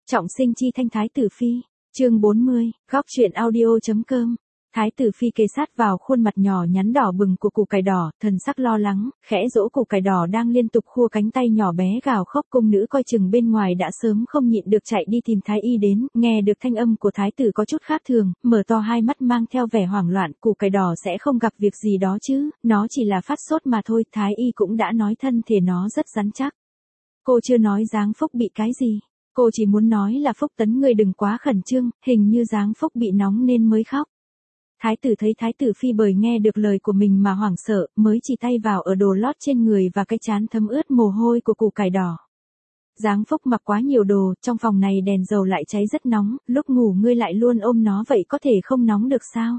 Trọng sinh chi thanh thái tử phi, chương 40, góc truyện audio.com. Thái tử phi kề sát vào khuôn mặt nhỏ nhắn đỏ bừng của củ cải đỏ, thần sắc lo lắng, khẽ dỗ củ cải đỏ đang liên tục khua cánh tay nhỏ bé gào khóc. Cung nữ coi chừng bên ngoài đã sớm không nhịn được chạy đi tìm thái y đến, nghe được thanh âm của thái tử có chút khác thường, mở to hai mắt mang theo vẻ hoảng loạn. Củ cải đỏ sẽ không gặp việc gì đó chứ, nó chỉ là phát sốt mà thôi, thái y cũng đã nói thân thể nó rất rắn chắc. Cô chưa nói Giáng Phúc bị cái gì. Cô chỉ muốn nói là Phúc Tấn người đừng quá khẩn trương, hình như Giáng Phúc bị nóng nên mới khóc. Thái tử thấy thái tử phi bởi nghe được lời của mình mà hoảng sợ, mới chỉ tay vào ở đồ lót trên người và cái trán thấm ướt mồ hôi của củ cải đỏ. Giáng Phúc mặc quá nhiều đồ, trong phòng này đèn dầu lại cháy rất nóng, lúc ngủ ngươi lại luôn ôm nó vậy có thể không nóng được sao?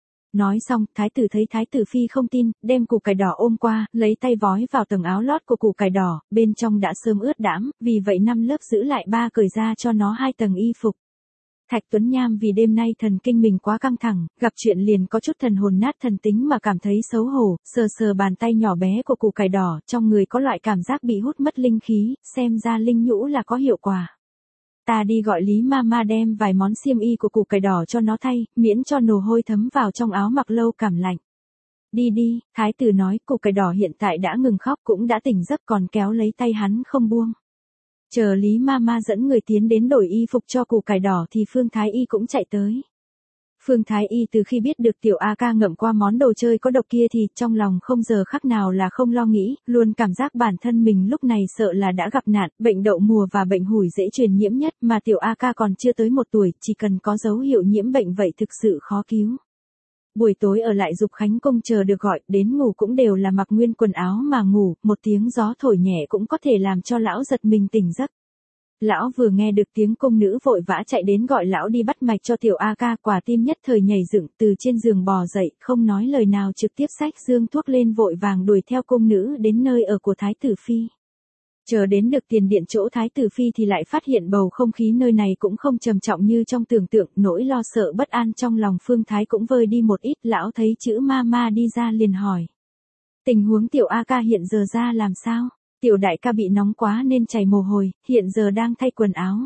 Nói xong, thái tử thấy thái tử phi không tin, đem củ cải đỏ ôm qua, lấy tay vói vào tầng áo lót của củ cải đỏ, bên trong đã sớm ướt đẫm, vì vậy 5 lớp giữ lại 3 cởi ra cho nó 2 tầng y phục. Thạch Tuấn Nham vì đêm nay thần kinh mình quá căng thẳng, gặp chuyện liền có chút thần hồn nát thần tính mà cảm thấy xấu hổ, sờ sờ bàn tay nhỏ bé của củ cải đỏ, trong người có loại cảm giác bị hút mất linh khí, xem ra linh nhũ là có hiệu quả. Ta đi gọi Lý Mama đem vài món xiêm y của củ cải đỏ cho nó thay, miễn cho nồ hôi thấm vào trong áo mặc lâu cảm lạnh. Đi đi, thái tử nói. Củ cải đỏ hiện tại đã ngừng khóc cũng đã tỉnh giấc còn kéo lấy tay hắn không buông. Chờ Lý Mama dẫn người tiến đến đổi y phục cho củ cải đỏ thì Phương Thái Y cũng chạy tới. Phương Thái Y từ khi biết được tiểu A ca ngậm qua món đồ chơi có độc kia thì trong lòng không giờ khắc nào là không lo nghĩ, luôn cảm giác bản thân mình lúc này sợ là đã gặp nạn, bệnh đậu mùa và bệnh hủi dễ truyền nhiễm nhất mà tiểu A ca còn chưa tới 1 tuổi, chỉ cần có dấu hiệu nhiễm bệnh vậy thực sự khó cứu. Buổi tối ở lại Dục Khánh Cung chờ được gọi, đến ngủ cũng đều là mặc nguyên quần áo mà ngủ, một tiếng gió thổi nhẹ cũng có thể làm cho lão giật mình tỉnh giấc. Lão vừa nghe được tiếng cung nữ vội vã chạy đến gọi lão đi bắt mạch cho tiểu A ca, quả tim nhất thời nhảy dựng, từ trên giường bò dậy, không nói lời nào trực tiếp xách dương thuốc lên vội vàng đuổi theo cung nữ đến nơi ở của thái tử phi. Chờ đến được tiền điện chỗ thái tử phi thì lại phát hiện bầu không khí nơi này cũng không trầm trọng như trong tưởng tượng, nỗi lo sợ bất an trong lòng Phương Thái cũng vơi đi một ít. Lão thấy chữ Mama đi ra liền hỏi. Tình huống tiểu A ca hiện giờ ra làm sao? Tiểu đại ca bị nóng quá nên chảy mồ hôi, hiện giờ đang thay quần áo.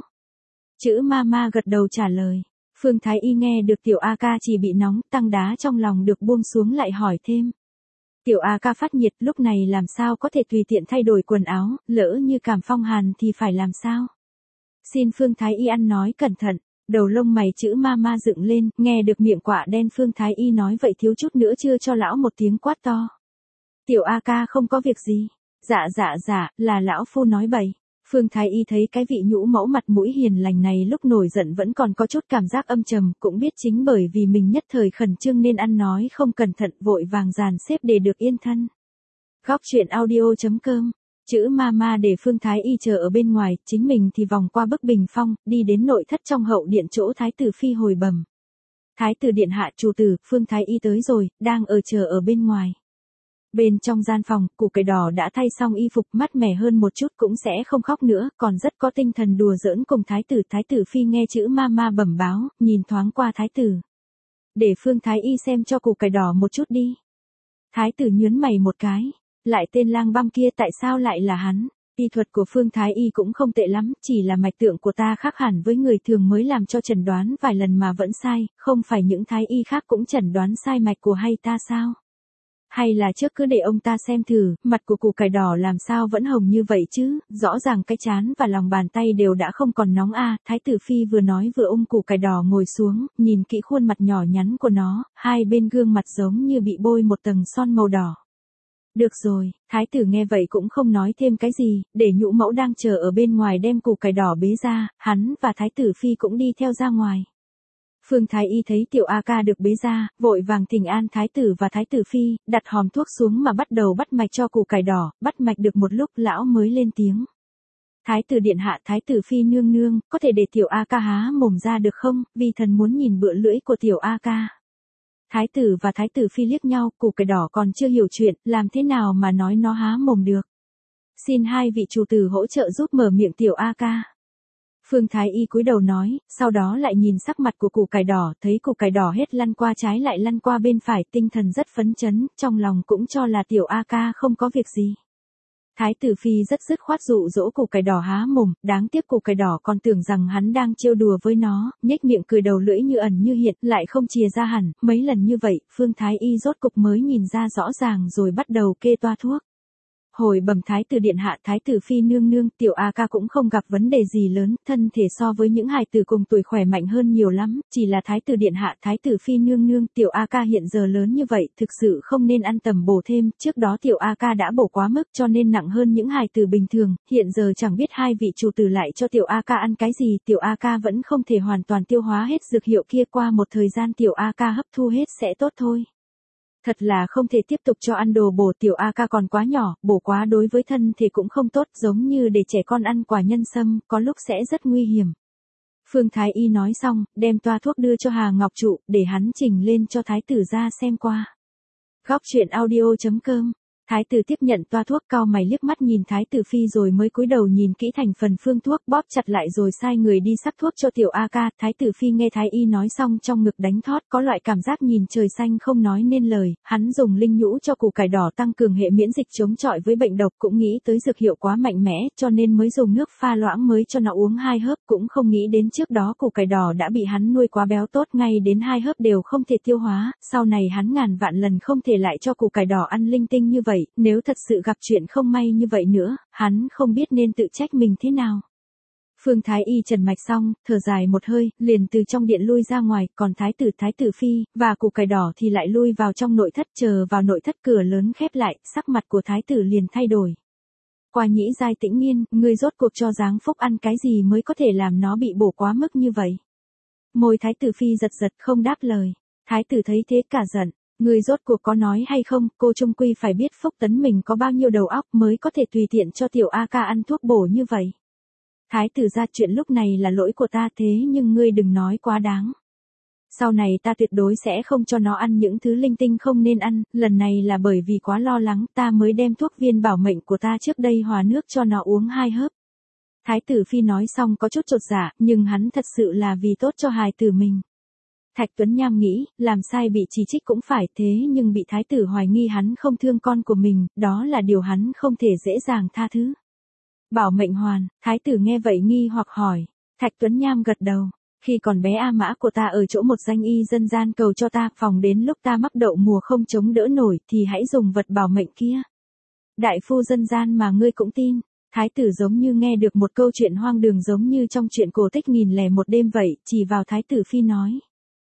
Chữ Mama gật đầu trả lời. Phương Thái Y nghe được tiểu A ca chỉ bị nóng, tăng đá trong lòng được buông xuống lại hỏi thêm. Tiểu A ca phát nhiệt lúc này làm sao có thể tùy tiện thay đổi quần áo, lỡ như cảm phong hàn thì phải làm sao? Xin Phương Thái Y ăn nói cẩn thận. Đầu lông mày chữ Mama dựng lên, nghe được miệng quạ đen Phương Thái Y nói vậy thiếu chút nữa chưa cho lão một tiếng quát to. Tiểu A ca không có việc gì. Dạ, là lão phu nói bậy. Phương Thái Y thấy cái vị nhũ mẫu mặt mũi hiền lành này lúc nổi giận vẫn còn có chút cảm giác âm trầm, cũng biết chính bởi vì mình nhất thời khẩn trương nên ăn nói không cẩn thận, vội vàng dàn xếp để được yên thân. Góc truyện audio.com. Chữ Mama để Phương Thái Y chờ ở bên ngoài, chính mình thì vòng qua bức bình phong, đi đến nội thất trong hậu điện chỗ thái tử phi hồi bẩm. Thái tử điện hạ, chủ tử, Phương Thái Y tới rồi, đang chờ ở bên ngoài. Bên trong gian phòng, củ cải đỏ đã thay xong y phục, mát mẻ hơn một chút, cũng sẽ không khóc nữa, còn rất có tinh thần đùa giỡn cùng thái tử. Thái tử phi nghe chữ Mama bẩm báo, nhìn thoáng qua thái tử. Để Phương Thái Y xem cho củ cải đỏ một chút đi. Thái tử nhướng mày một cái. Lại tên lang băm kia tại sao lại là hắn? Y thuật của Phương Thái Y cũng không tệ lắm, chỉ là mạch tượng của ta khác hẳn với người thường mới làm cho chẩn đoán vài lần mà vẫn sai, không phải những thái y khác cũng chẩn đoán sai mạch của hay ta sao? Hay là trước cứ để ông ta xem thử, mặt của củ cải đỏ làm sao vẫn hồng như vậy chứ, rõ ràng cái trán và lòng bàn tay đều đã không còn nóng a. Thái tử phi vừa nói vừa ôm củ cải đỏ ngồi xuống, nhìn kỹ khuôn mặt nhỏ nhắn của nó, hai bên gương mặt giống như bị bôi một tầng son màu đỏ. Được rồi, thái tử nghe vậy cũng không nói thêm cái gì, để nhũ mẫu đang chờ ở bên ngoài đem củ cải đỏ bế ra, hắn và thái tử phi cũng đi theo ra ngoài. Phương Thái Y thấy tiểu A ca được bế ra, vội vàng thỉnh an thái tử và thái tử phi, đặt hòm thuốc xuống mà bắt đầu bắt mạch cho củ cải đỏ, bắt mạch được một lúc lão mới lên tiếng. Thái tử điện hạ, thái tử phi nương nương, có thể để tiểu A ca há mồm ra được không, vì thần muốn nhìn bựa lưỡi của tiểu A ca. Thái tử và thái tử phi liếc nhau, củ cải đỏ còn chưa hiểu chuyện, làm thế nào mà nói nó há mồm được. Xin hai vị chủ tử hỗ trợ giúp mở miệng tiểu A ca. Phương Thái Y cúi đầu nói, sau đó lại nhìn sắc mặt của củ cải đỏ, thấy củ cải đỏ hết lăn qua trái lại lăn qua bên phải, tinh thần rất phấn chấn, trong lòng cũng cho là tiểu A ca không có việc gì. Thái tử phi rất dứt khoát dụ dỗ củ cải đỏ há mồm, đáng tiếc củ cải đỏ còn tưởng rằng hắn đang trêu đùa với nó, nhếch miệng cười đầu lưỡi như ẩn như hiện, lại không chìa ra hẳn, mấy lần như vậy, Phương Thái Y rốt cục mới nhìn ra rõ ràng rồi bắt đầu kê toa thuốc. Hồi bẩm thái tử điện hạ, thái tử phi nương nương, tiểu A ca cũng không gặp vấn đề gì lớn, thân thể so với những hài tử cùng tuổi khỏe mạnh hơn nhiều lắm, chỉ là thái tử điện hạ, thái tử phi nương nương, tiểu A ca hiện giờ lớn như vậy, thực sự không nên ăn tầm bổ thêm, trước đó tiểu A ca đã bổ quá mức cho nên nặng hơn những hài tử bình thường, hiện giờ chẳng biết hai vị chủ tử lại cho tiểu A ca ăn cái gì, tiểu A ca vẫn không thể hoàn toàn tiêu hóa hết dược hiệu kia, qua một thời gian tiểu A ca hấp thu hết sẽ tốt thôi. Thật là không thể tiếp tục cho ăn đồ bổ, tiểu A ca còn quá nhỏ, bổ quá đối với thân thể cũng không tốt, giống như để trẻ con ăn quả nhân sâm, có lúc sẽ rất nguy hiểm. Phương Thái Y nói xong, đem toa thuốc đưa cho Hà Ngọc Trụ, để hắn chỉnh lên cho thái tử ra xem qua. Góc truyện audio.com. Thái tử tiếp nhận toa thuốc, cau mày liếc mắt nhìn thái tử phi rồi mới cúi đầu nhìn kỹ thành phần phương thuốc, bóp chặt lại rồi sai người đi sắc thuốc cho tiểu A ca. Thái tử phi nghe thái y nói xong trong ngực đánh thót, có loại cảm giác nhìn trời xanh không nói nên lời. Hắn dùng linh nhũ cho củ cải đỏ tăng cường hệ miễn dịch chống chọi với bệnh độc, cũng nghĩ tới dược hiệu quá mạnh mẽ cho nên mới dùng nước pha loãng mới cho nó uống 2 hớp, cũng không nghĩ đến trước đó củ cải đỏ đã bị hắn nuôi quá béo tốt, ngay đến 2 hớp đều không thể tiêu hóa, sau này hắn ngàn vạn lần không thể lại cho củ cải đỏ ăn linh tinh như vậy, nếu thật sự gặp chuyện không may như vậy nữa, hắn không biết nên tự trách mình thế nào. Phương Thái Y trần mạch xong, thở dài một hơi, liền từ trong điện lui ra ngoài, còn thái tử phi, và củ cải đỏ thì lại lui vào trong nội thất, chờ vào nội thất cửa lớn khép lại, sắc mặt của thái tử liền thay đổi. Qua nhĩ giai tĩnh nghiên, ngươi rốt cuộc cho Giáng Phúc ăn cái gì mới có thể làm nó bị bổ quá mức như vậy. Môi thái tử phi giật giật không đáp lời, thái tử thấy thế cả giận. Người rốt cuộc có nói hay không, cô trung quy phải biết Phúc Tấn mình có bao nhiêu đầu óc mới có thể tùy tiện cho tiểu A ca ăn thuốc bổ như vậy. Thái tử ra, chuyện lúc này là lỗi của ta, thế nhưng ngươi đừng nói quá đáng. Sau này ta tuyệt đối sẽ không cho nó ăn những thứ linh tinh không nên ăn, lần này là bởi vì quá lo lắng ta mới đem thuốc viên bảo mệnh của ta trước đây hòa nước cho nó uống 2 hớp. Thái tử phi nói xong có chút chột dạ, nhưng hắn thật sự là vì tốt cho hài tử mình. Thạch Tuấn Nham nghĩ, làm sai bị chỉ trích cũng phải, thế nhưng bị thái tử hoài nghi hắn không thương con của mình, đó là điều hắn không thể dễ dàng tha thứ. Bảo mệnh hoàn, thái tử nghe vậy nghi hoặc hỏi. Thạch Tuấn Nham gật đầu. Khi còn bé A mã của ta ở chỗ một danh y dân gian cầu cho ta, phòng đến lúc ta mắc đậu mùa không chống đỡ nổi thì hãy dùng vật bảo mệnh kia. Đại phu dân gian mà ngươi cũng tin. Thái tử giống như nghe được một câu chuyện hoang đường, giống như trong chuyện cổ tích 1001 đêm vậy, chỉ vào thái tử phi nói.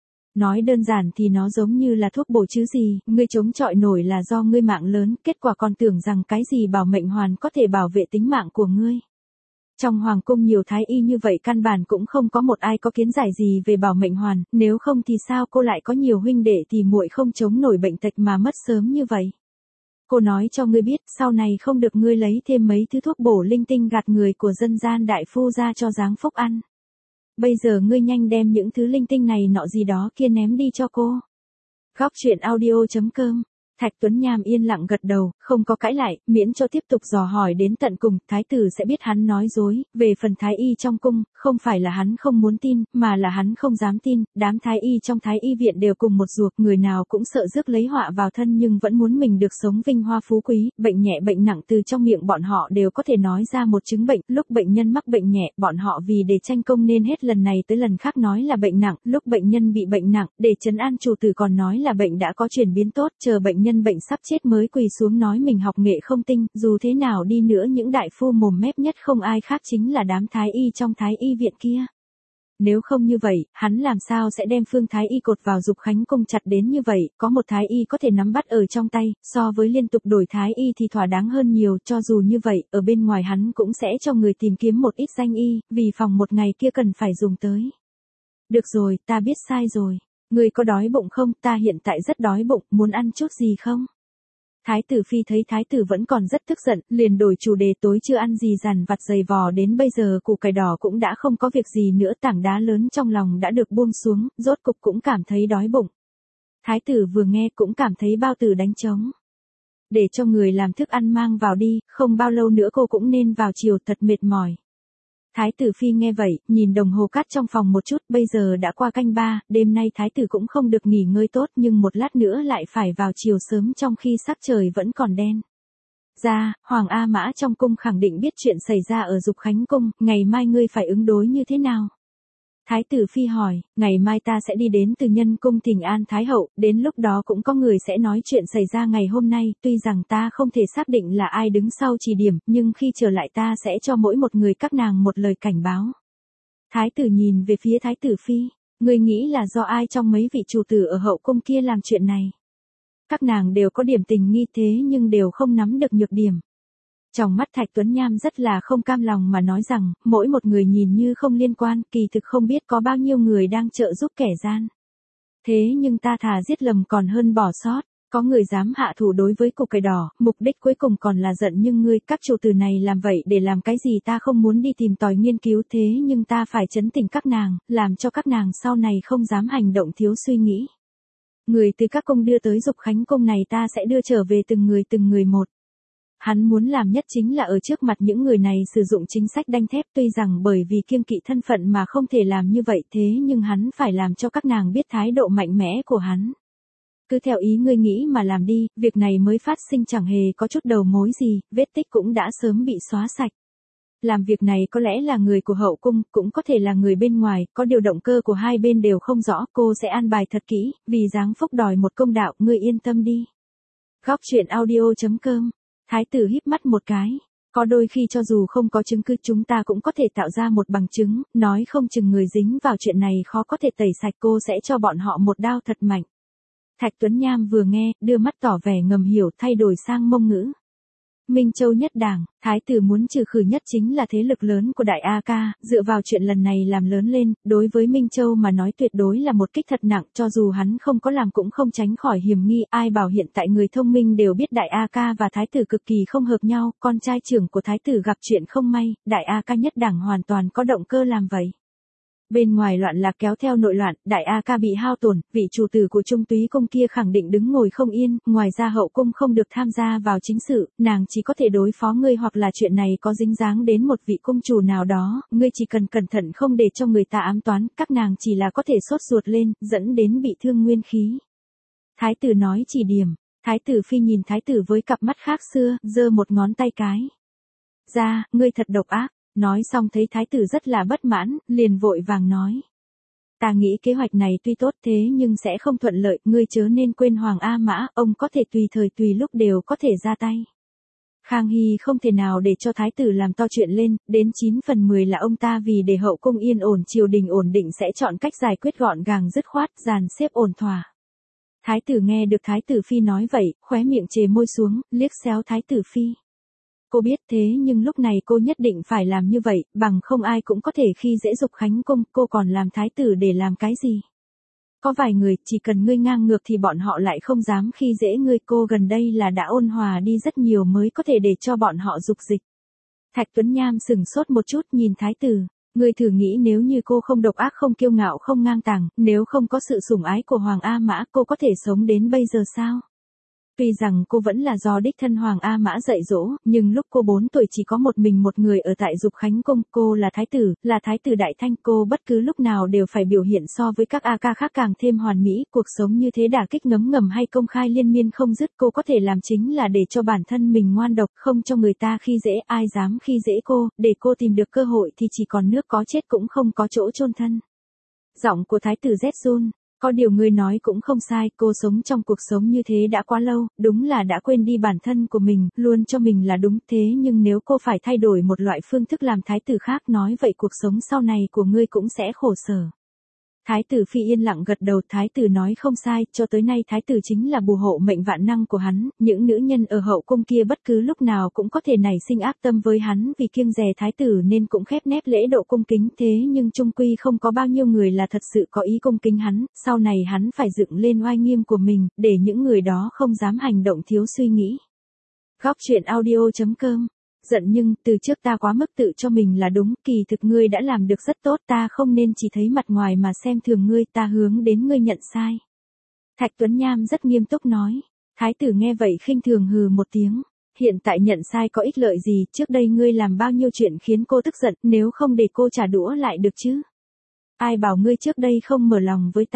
Nói đơn giản thì nó giống như là thuốc bổ chứ gì, ngươi chống chọi nổi là do ngươi mạng lớn, kết quả còn tưởng rằng cái gì bảo mệnh hoàn có thể bảo vệ tính mạng của ngươi. Trong hoàng cung nhiều thái y như vậy căn bản cũng không có một ai có kiến giải gì về bảo mệnh hoàn, nếu không thì sao cô lại có nhiều huynh đệ thì muội không chống nổi bệnh tật mà mất sớm như vậy. Cô nói cho ngươi biết, sau này không được ngươi lấy thêm mấy thứ thuốc bổ linh tinh gạt người của dân gian đại phu ra cho Giáng Phúc ăn. Bây giờ ngươi nhanh đem những thứ linh tinh này nọ gì đó kia ném đi cho cô. Góc truyện audio.com. Thạch Tuấn Nham yên lặng gật đầu, không có cãi lại, miễn cho tiếp tục dò hỏi đến tận cùng, thái tử sẽ biết hắn nói dối. Về phần thái y trong cung, không phải là hắn không muốn tin, mà là hắn không dám tin. Đám thái y trong thái y viện đều cùng một ruột, người nào cũng sợ rước lấy họa vào thân nhưng vẫn muốn mình được sống vinh hoa phú quý. Bệnh nhẹ bệnh nặng từ trong miệng bọn họ đều có thể nói ra một chứng bệnh. Lúc bệnh nhân mắc bệnh nhẹ, bọn họ vì để tranh công nên hết lần này tới lần khác nói là bệnh nặng. Lúc bệnh nhân bị bệnh nặng, để trấn an chủ tử còn nói là bệnh đã có chuyển biến tốt, chờ bệnh nhân bệnh sắp chết mới quỳ xuống nói mình học nghệ không tinh. Dù thế nào đi nữa những đại phu mồm mép nhất không ai khác chính là đám thái y trong thái y viện kia. Nếu không như vậy, hắn làm sao sẽ đem Phương Thái Y cột vào Dục Khánh cung chặt đến như vậy, có một thái y có thể nắm bắt ở trong tay, so với liên tục đổi thái y thì thỏa đáng hơn nhiều, cho dù như vậy, ở bên ngoài hắn cũng sẽ cho người tìm kiếm một ít danh y, vì phòng một ngày kia cần phải dùng tới. Được rồi, ta biết sai rồi. Ngươi có đói bụng không? Ta hiện tại rất đói bụng, muốn ăn chút gì không? Thái tử phi thấy thái tử vẫn còn rất tức giận, liền đổi chủ đề, tối chưa ăn gì dằn vặt dày vò đến bây giờ củ cải đỏ cũng đã không có việc gì nữa, tảng đá lớn trong lòng đã được buông xuống, rốt cục cũng cảm thấy đói bụng. Thái tử vừa nghe cũng cảm thấy bao tử đánh trống. Để cho người làm thức ăn mang vào đi, không bao lâu nữa cô cũng nên vào chiều, thật mệt mỏi. Thái tử phi nghe vậy, nhìn đồng hồ cát trong phòng một chút, bây giờ đã qua canh 3, đêm nay thái tử cũng không được nghỉ ngơi tốt nhưng một lát nữa lại phải vào chiều sớm trong khi sắc trời vẫn còn đen. Ra, Hoàng A Mã trong cung khẳng định biết chuyện xảy ra ở Dục Khánh cung, ngày mai ngươi phải ứng đối như thế nào? Thái tử Phi hỏi, ngày mai ta sẽ đi đến Từ Nhân cung thỉnh an Thái hậu, đến lúc đó cũng có người sẽ nói chuyện xảy ra ngày hôm nay, tuy rằng ta không thể xác định là ai đứng sau chỉ điểm, nhưng khi trở lại ta sẽ cho mỗi một người các nàng một lời cảnh báo. Thái tử nhìn về phía Thái tử Phi, ngươi nghĩ là do ai trong mấy vị chủ tử ở hậu cung kia làm chuyện này? Các nàng đều có điểm tình nghi thế nhưng đều không nắm được nhược điểm. Trong mắt Thạch Tuấn Nham rất là không cam lòng mà nói rằng, mỗi một người nhìn như không liên quan, kỳ thực không biết có bao nhiêu người đang trợ giúp kẻ gian. Thế nhưng ta thà giết lầm còn hơn bỏ sót, có người dám hạ thủ đối với cục cải đỏ, mục đích cuối cùng còn là giận nhưng ngươi, các chủ tử này làm vậy để làm cái gì ta không muốn đi tìm tòi nghiên cứu thế nhưng ta phải trấn tĩnh các nàng, làm cho các nàng sau này không dám hành động thiếu suy nghĩ. Người từ các cung đưa tới Dục Khánh cung này ta sẽ đưa trở về từng người một. Hắn muốn làm nhất chính là ở trước mặt những người này sử dụng chính sách đanh thép tuy rằng bởi vì kiêng kỵ thân phận mà không thể làm như vậy thế nhưng hắn phải làm cho các nàng biết thái độ mạnh mẽ của hắn. Cứ theo ý ngươi nghĩ mà làm đi, việc này mới phát sinh chẳng hề có chút đầu mối gì, vết tích cũng đã sớm bị xóa sạch. Làm việc này có lẽ là người của hậu cung, cũng có thể là người bên ngoài, có điều động cơ của hai bên đều không rõ, cô sẽ an bài thật kỹ, vì Giáng Phúc đòi một công đạo, ngươi yên tâm đi. Góc truyện audio.com. Thái tử híp mắt một cái. Có đôi khi cho dù không có chứng cứ chúng ta cũng có thể tạo ra một bằng chứng, nói không chừng người dính vào chuyện này khó có thể tẩy sạch cô sẽ cho bọn họ một đao thật mạnh. Thạch Tuấn Nham vừa nghe, đưa mắt tỏ vẻ ngầm hiểu thay đổi sang Mông ngữ. Minh Châu nhất đảng, thái tử muốn trừ khử nhất chính là thế lực lớn của Đại A Ca, dựa vào chuyện lần này làm lớn lên, đối với Minh Châu mà nói tuyệt đối là một kích thật nặng, cho dù hắn không có làm cũng không tránh khỏi hiểm nghi, ai bảo hiện tại người thông minh đều biết Đại A Ca và thái tử cực kỳ không hợp nhau, con trai trưởng của thái tử gặp chuyện không may, Đại A Ca nhất đảng hoàn toàn có động cơ làm vậy. Bên ngoài loạn lạc kéo theo nội loạn, Đại A Ca bị hao tổn, vị chủ tử của Trung Túy cung kia khẳng định đứng ngồi không yên, ngoài ra hậu cung không được tham gia vào chính sự, nàng chỉ có thể đối phó ngươi hoặc là chuyện này có dính dáng đến một vị cung chủ nào đó, ngươi chỉ cần cẩn thận không để cho người ta ám toán, các nàng chỉ là có thể sốt ruột lên, dẫn đến bị thương nguyên khí. Thái tử nói chỉ điểm, Thái tử Phi nhìn thái tử với cặp mắt khác xưa, giơ một ngón tay cái. Ra, ngươi thật độc ác. Nói xong thấy thái tử rất là bất mãn, liền vội vàng nói. Ta nghĩ kế hoạch này tuy tốt thế nhưng sẽ không thuận lợi, ngươi chớ nên quên Hoàng A Mã, ông có thể tùy thời tùy lúc đều có thể ra tay. Khang Hy không thể nào để cho thái tử làm to chuyện lên, đến 9 phần 10 là ông ta vì để hậu cung yên ổn triều đình ổn định sẽ chọn cách giải quyết gọn gàng dứt khoát, dàn xếp ổn thỏa. Thái tử nghe được thái tử Phi nói vậy, khóe miệng chề môi xuống, liếc xéo thái tử Phi. Cô biết thế nhưng lúc này cô nhất định phải làm như vậy, bằng không ai cũng có thể khi dễ Dục Khánh cung, cô còn làm thái tử để làm cái gì? Có vài người, chỉ cần ngươi ngang ngược thì bọn họ lại không dám khi dễ ngươi, cô gần đây là đã ôn hòa đi rất nhiều mới có thể để cho bọn họ dục dịch. Thạch Tuấn Nham sừng sốt một chút nhìn thái tử, ngươi thử nghĩ nếu như cô không độc ác không kiêu ngạo không ngang tàng, nếu không có sự sủng ái của Hoàng A Mã cô có thể sống đến bây giờ sao? Tuy rằng cô vẫn là do đích thân Hoàng A Mã dạy dỗ, nhưng lúc cô 4 tuổi chỉ có một mình một người ở tại Dục Khánh cung, cô là thái tử đại thanh, cô bất cứ lúc nào đều phải biểu hiện so với các A Ca khác càng thêm hoàn mỹ, cuộc sống như thế đả kích ngấm ngầm hay công khai liên miên không dứt, cô có thể làm chính là để cho bản thân mình ngoan độc, không cho người ta khi dễ, ai dám khi dễ cô, để cô tìm được cơ hội thì chỉ còn nước có chết cũng không có chỗ chôn thân. Giọng của thái tử rét run. Có điều ngươi nói cũng không sai, cô sống trong cuộc sống như thế đã quá lâu, đúng là đã quên đi bản thân của mình, luôn cho mình là đúng thế nhưng nếu cô phải thay đổi một loại phương thức làm thái tử khác nói vậy cuộc sống sau này của ngươi cũng sẽ khổ sở. Thái tử Phi yên lặng gật đầu, thái tử nói không sai, cho tới nay thái tử chính là bù hộ mệnh vạn năng của hắn, những nữ nhân ở hậu cung kia bất cứ lúc nào cũng có thể nảy sinh ác tâm với hắn vì kiêng dè thái tử nên cũng khép nép lễ độ cung kính thế nhưng chung quy không có bao nhiêu người là thật sự có ý cung kính hắn, sau này hắn phải dựng lên oai nghiêm của mình, để những người đó không dám hành động thiếu suy nghĩ. Góc truyện audio.com. Giận nhưng, từ trước ta quá mức tự cho mình là đúng, kỳ thực ngươi đã làm được rất tốt, ta không nên chỉ thấy mặt ngoài mà xem thường ngươi, ta hướng đến ngươi nhận sai. Thạch Tuấn Nham rất nghiêm túc nói. Thái tử nghe vậy khinh thường hừ một tiếng. Hiện tại nhận sai có ích lợi gì, trước đây ngươi làm bao nhiêu chuyện khiến cô tức giận, nếu không để cô trả đũa lại được chứ. Ai bảo ngươi trước đây không mở lòng với ta.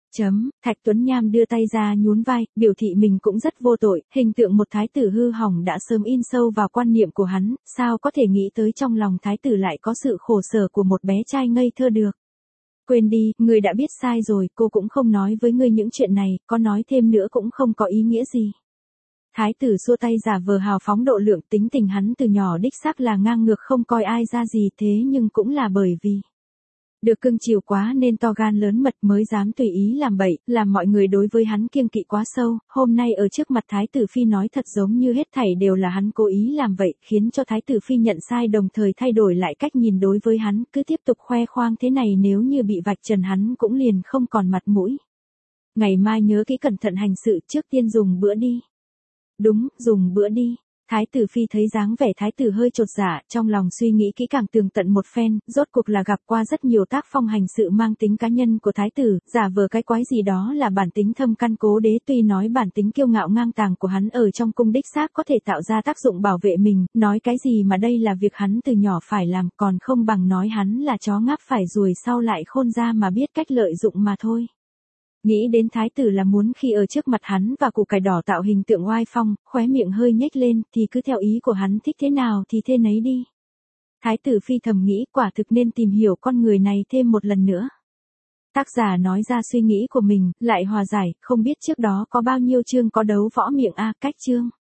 Thạch Tuấn Nham đưa tay ra nhún vai, biểu thị mình cũng rất vô tội, hình tượng một thái tử hư hỏng đã sớm in sâu vào quan niệm của hắn, sao có thể nghĩ tới trong lòng thái tử lại có sự khổ sở của một bé trai ngây thơ được. Quên đi, ngươi đã biết sai rồi, cô cũng không nói với ngươi những chuyện này, có nói thêm nữa cũng không có ý nghĩa gì. Thái tử xua tay giả vờ hào phóng độ lượng, tính tình hắn từ nhỏ đích xác là ngang ngược không coi ai ra gì, thế nhưng cũng là bởi vì được cưng chiều quá nên to gan lớn mật mới dám tùy ý làm bậy, làm mọi người đối với hắn kiêng kỵ quá sâu, hôm nay ở trước mặt Thái tử Phi nói thật giống như hết thảy đều là hắn cố ý làm vậy, khiến cho Thái tử Phi nhận sai đồng thời thay đổi lại cách nhìn đối với hắn, cứ tiếp tục khoe khoang thế này nếu như bị vạch trần hắn cũng liền không còn mặt mũi. Ngày mai nhớ kỹ cẩn thận hành sự, trước tiên dùng bữa đi. Đúng, dùng bữa đi. Thái tử Phi thấy dáng vẻ thái tử hơi chột dạ, trong lòng suy nghĩ kỹ càng tường tận một phen, rốt cuộc là gặp qua rất nhiều tác phong hành sự mang tính cá nhân của thái tử, giả vờ cái quái gì đó là bản tính thâm căn cố đế, tuy nói bản tính kiêu ngạo ngang tàng của hắn ở trong cung đích xác có thể tạo ra tác dụng bảo vệ mình, nói cái gì mà đây là việc hắn từ nhỏ phải làm, còn không bằng nói hắn là chó ngáp phải ruồi sau lại khôn ra mà biết cách lợi dụng mà thôi. Nghĩ đến thái tử là muốn khi ở trước mặt hắn và củ cải đỏ tạo hình tượng oai phong, khóe miệng hơi nhếch lên, thì cứ theo ý của hắn thích thế nào thì thế nấy đi. Thái tử Phi thầm nghĩ quả thực nên tìm hiểu con người này thêm một lần nữa. Tác giả nói ra suy nghĩ của mình, lại hòa giải, không biết trước đó có bao nhiêu chương có đấu võ miệng cách chương.